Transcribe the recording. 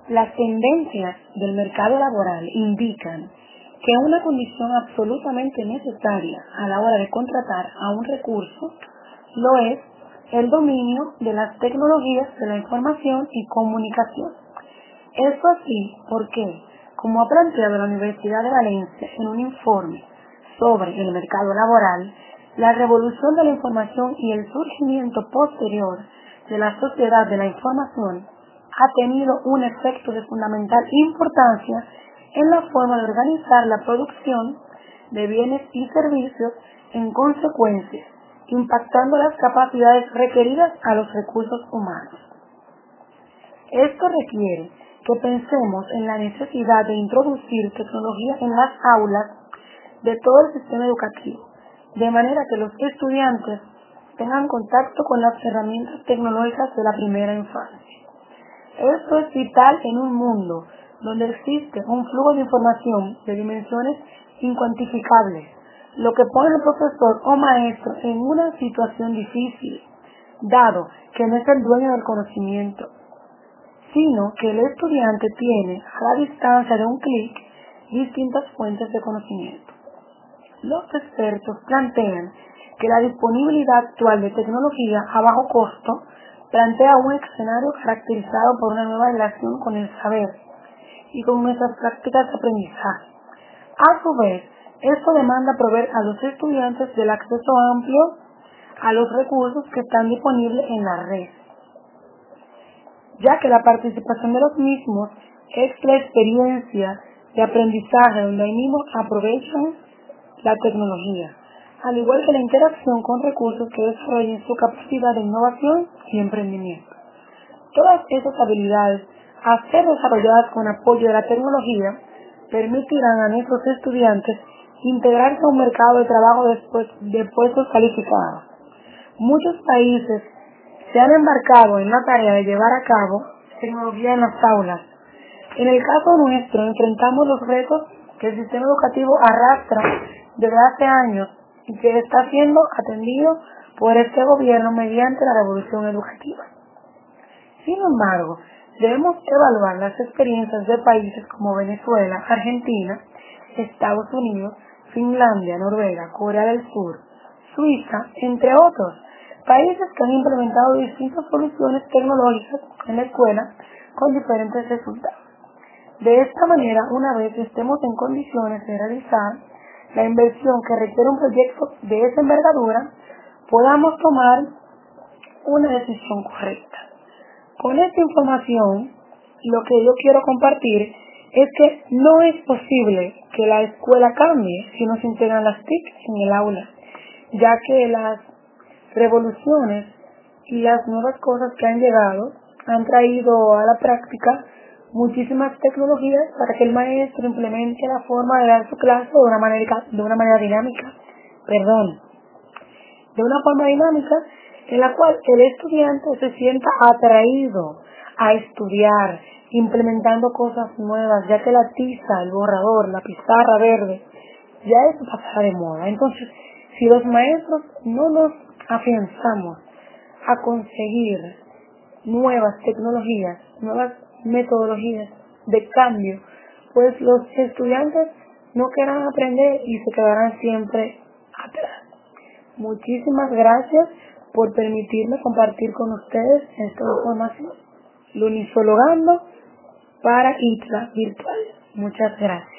Las tendencias del mercado laboral indican que una condición absolutamente necesaria a la hora de contratar a un recurso lo es el dominio de las tecnologías de la información y comunicación. Esto así porque, como ha planteado la Universidad de Valencia en un informe sobre el mercado laboral, la revolución de la información y el surgimiento posterior de la sociedad de la información ha tenido un efecto de fundamental importancia en la forma de organizar la producción de bienes y servicios, en consecuencia, impactando las capacidades requeridas a los recursos humanos. Esto requiere que pensemos en la necesidad de introducir tecnología en las aulas de todo el sistema educativo, de manera que los estudiantes tengan contacto con las herramientas tecnológicas de la primera infancia. Esto es vital en un mundo donde existe un flujo de información de dimensiones incuantificables, lo que pone al profesor o maestro en una situación difícil, dado que no es el dueño del conocimiento, sino que el estudiante tiene a la distancia de un clic distintas fuentes de conocimiento. Los expertos plantean que la disponibilidad actual de tecnología a bajo costo plantea un escenario caracterizado por una nueva relación con el saber y con nuestras prácticas de aprendizaje. A su vez, esto demanda proveer a los estudiantes del acceso amplio a los recursos que están disponibles en la red, ya que la participación de los mismos es la experiencia de aprendizaje donde ahí mismo aprovechan la tecnología, al igual que la interacción con recursos que desarrollen su capacidad de innovación y emprendimiento. Todas esas habilidades, a ser desarrolladas con apoyo de la tecnología, permitirán a nuestros estudiantes integrarse a un mercado de trabajo de puestos calificados. Muchos países se han embarcado en la tarea de llevar a cabo tecnología en las aulas. En el caso nuestro, enfrentamos los retos que el sistema educativo arrastra desde hace años y que está siendo atendido por este gobierno mediante la revolución educativa. Sin embargo, debemos evaluar las experiencias de países como Venezuela, Argentina, Estados Unidos, Finlandia, Noruega, Corea del Sur, Suiza, entre otros, países que han implementado distintas soluciones tecnológicas en la escuela con diferentes resultados. De esta manera, una vez estemos en condiciones de realizar la inversión que requiere un proyecto de esa envergadura, podamos tomar una decisión correcta. Con esta información, lo que yo quiero compartir es que no es posible que la escuela cambie si no se integran las TIC en el aula, ya que las revoluciones y las nuevas cosas que han llegado han traído a la práctica muchísimas tecnologías para que el maestro implemente la forma de dar su clase de una forma dinámica en la cual el estudiante se sienta atraído a estudiar, implementando cosas nuevas, ya que la tiza, el borrador, la pizarra verde, ya eso pasará de moda. Entonces, si los maestros no nos afianzamos a conseguir nuevas tecnologías, nuevas metodologías de cambio, pues los estudiantes no querrán aprender y se quedarán siempre atrás. Muchísimas gracias por permitirme compartir con ustedes esta información. Lunisologando para ITLA Virtual. Muchas gracias.